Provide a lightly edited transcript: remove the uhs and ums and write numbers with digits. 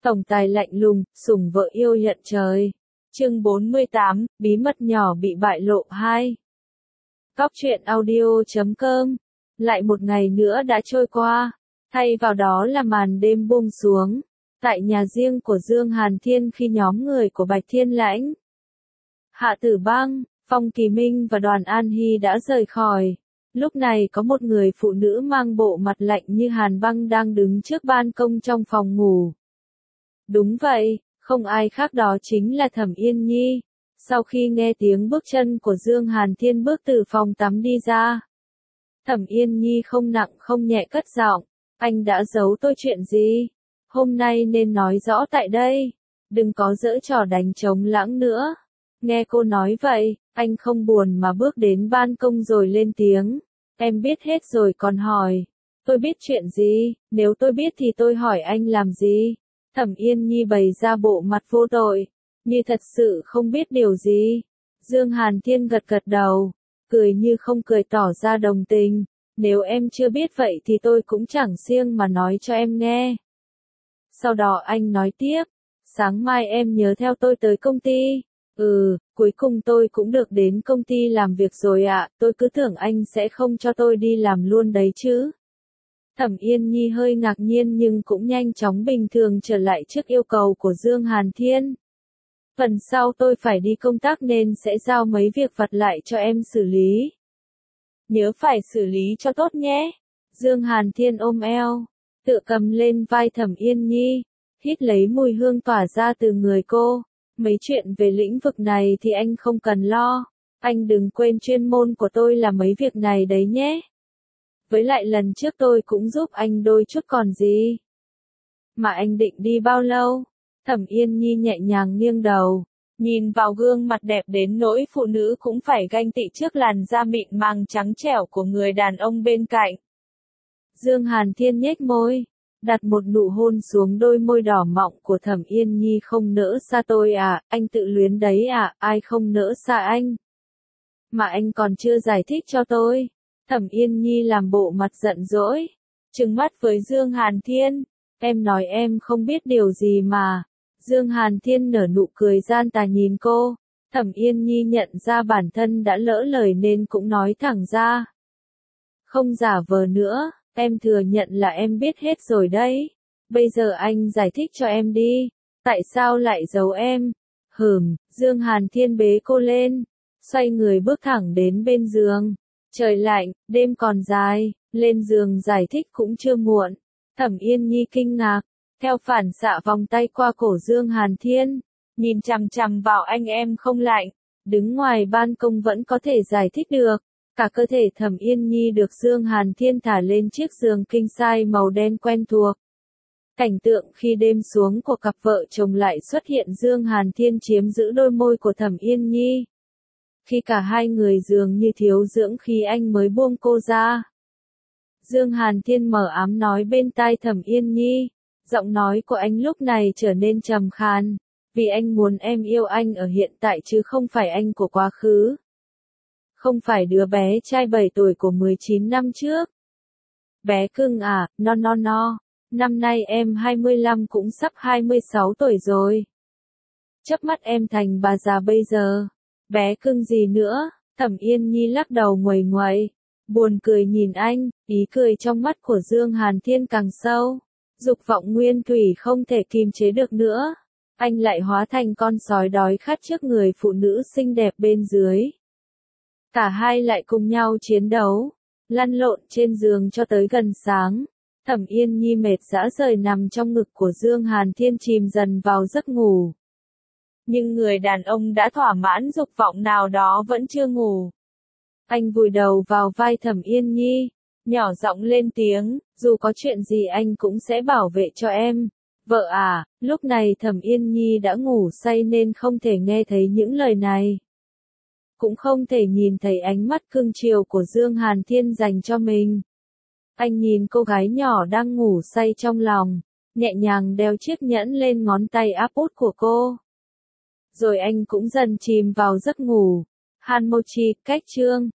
Tổng tài lạnh lùng, sủng vợ yêu nhận trời. Chương 48, bí mật nhỏ bị bại lộ 2. Góc truyện audio.com. Lại một ngày nữa đã trôi qua, thay vào đó là màn đêm buông xuống, tại nhà riêng của Dương Hàn Thiên khi nhóm người của Bạch Thiên Lãnh, Hạ Tử Bang, Phong Kỳ Minh và Đoàn An Hy đã rời khỏi. Lúc này có một người phụ nữ mang bộ mặt lạnh như hàn băng đang đứng trước ban công trong phòng ngủ. Đúng vậy, không ai khác đó chính là Thẩm Yên Nhi. Sau khi nghe tiếng bước chân của Dương Hàn Thiên bước từ phòng tắm đi ra, Thẩm Yên Nhi không nặng không nhẹ cất giọng, anh đã giấu tôi chuyện gì? Hôm nay nên nói rõ tại đây, đừng có giở trò đánh trống lãng nữa. Nghe cô nói vậy, anh không buồn mà bước đến ban công rồi lên tiếng. Em biết hết rồi còn hỏi, tôi biết chuyện gì? Nếu tôi biết thì tôi hỏi anh làm gì? Thẩm Yên Nhi bày ra bộ mặt vô tội, như thật sự không biết điều gì. Dương Hàn Thiên gật gật đầu, cười như không cười tỏ ra đồng tình. Nếu em chưa biết vậy thì tôi cũng chẳng siêng mà nói cho em nghe. Sau đó anh nói tiếp, sáng mai em nhớ theo tôi tới công ty. Cuối cùng tôi cũng được đến công ty làm việc rồi ạ, tôi cứ tưởng anh sẽ không cho tôi đi làm luôn đấy chứ. Thẩm Yên Nhi hơi ngạc nhiên nhưng cũng nhanh chóng bình thường trở lại trước yêu cầu của Dương Hàn Thiên. Phần sau tôi phải đi công tác nên sẽ giao mấy việc vặt lại cho em xử lý. Nhớ phải xử lý cho tốt nhé. Dương Hàn Thiên ôm eo, tựa cầm lên vai Thẩm Yên Nhi, hít lấy mùi hương tỏa ra từ người cô. Mấy chuyện về lĩnh vực này thì anh không cần lo. Anh đừng quên chuyên môn của tôi là mấy việc này đấy nhé. Với lại lần trước tôi cũng giúp anh đôi chút còn gì. Mà anh định đi bao lâu? Thẩm Yên Nhi nhẹ nhàng nghiêng đầu, nhìn vào gương mặt đẹp đến nỗi phụ nữ cũng phải ganh tị trước làn da mịn màng trắng trẻo của người đàn ông bên cạnh. Dương Hàn Thiên nhếch môi, đặt một nụ hôn xuống đôi môi đỏ mọng của Thẩm Yên Nhi. Không nỡ xa tôi à, anh tự luyến đấy à, ai không nỡ xa anh. Mà anh còn chưa giải thích cho tôi. Thẩm Yên Nhi làm bộ mặt giận dỗi, trừng mắt với Dương Hàn Thiên, em nói em không biết điều gì mà. Dương Hàn Thiên nở nụ cười gian tà nhìn cô. Thẩm Yên Nhi nhận ra bản thân đã lỡ lời nên cũng nói thẳng ra. Không giả vờ nữa, em thừa nhận là em biết hết rồi đấy. Bây giờ anh giải thích cho em đi, tại sao lại giấu em? Dương Hàn Thiên bế cô lên, xoay người bước thẳng đến bên giường. Trời lạnh, đêm còn dài, lên giường giải thích cũng chưa muộn. Thẩm Yên Nhi kinh ngạc, theo phản xạ vòng tay qua cổ Dương Hàn Thiên, nhìn chằm chằm vào anh. Em không lạnh, đứng ngoài ban công vẫn có thể giải thích được. Cả cơ thể Thẩm Yên Nhi được Dương Hàn Thiên thả lên chiếc giường king size màu đen quen thuộc. Cảnh tượng khi đêm xuống của cặp vợ chồng lại xuất hiện. Dương Hàn Thiên chiếm giữ đôi môi của Thẩm Yên Nhi. Khi cả hai người dường như thiếu dưỡng khí anh mới buông cô ra. Dương Hàn Thiên mở ám nói bên tai Thẩm Yên Nhi. Giọng nói của anh lúc này trở nên trầm khàn. Vì anh muốn em yêu anh ở hiện tại chứ không phải anh của quá khứ. Không phải đứa bé trai 7 tuổi của 19 năm trước. Bé cưng à, no. Năm nay em 25 cũng sắp 26 tuổi rồi. Chớp mắt em thành bà già bây giờ. Bé cưng gì nữa? Thẩm Yên Nhi lắc đầu nguầy nguậy, buồn cười nhìn anh, ý cười trong mắt của Dương Hàn Thiên càng sâu. Dục vọng nguyên thủy không thể kìm chế được nữa. Anh lại hóa thành con sói đói khát trước người phụ nữ xinh đẹp bên dưới. Cả hai lại cùng nhau chiến đấu, lăn lộn trên giường cho tới gần sáng. Thẩm Yên Nhi mệt rã rời nằm trong ngực của Dương Hàn Thiên chìm dần vào giấc ngủ. Nhưng người đàn ông đã thỏa mãn dục vọng nào đó vẫn chưa ngủ. Anh vùi đầu vào vai Thẩm Yên Nhi, nhỏ giọng lên tiếng, dù có chuyện gì anh cũng sẽ bảo vệ cho em. Vợ à, lúc này Thẩm Yên Nhi đã ngủ say nên không thể nghe thấy những lời này. Cũng không thể nhìn thấy ánh mắt cưng chiều của Dương Hàn Thiên dành cho mình. Anh nhìn cô gái nhỏ đang ngủ say trong lòng, nhẹ nhàng đeo chiếc nhẫn lên ngón tay áp út của cô. Rồi anh cũng dần chìm vào giấc ngủ. Han Mochi, cách chương.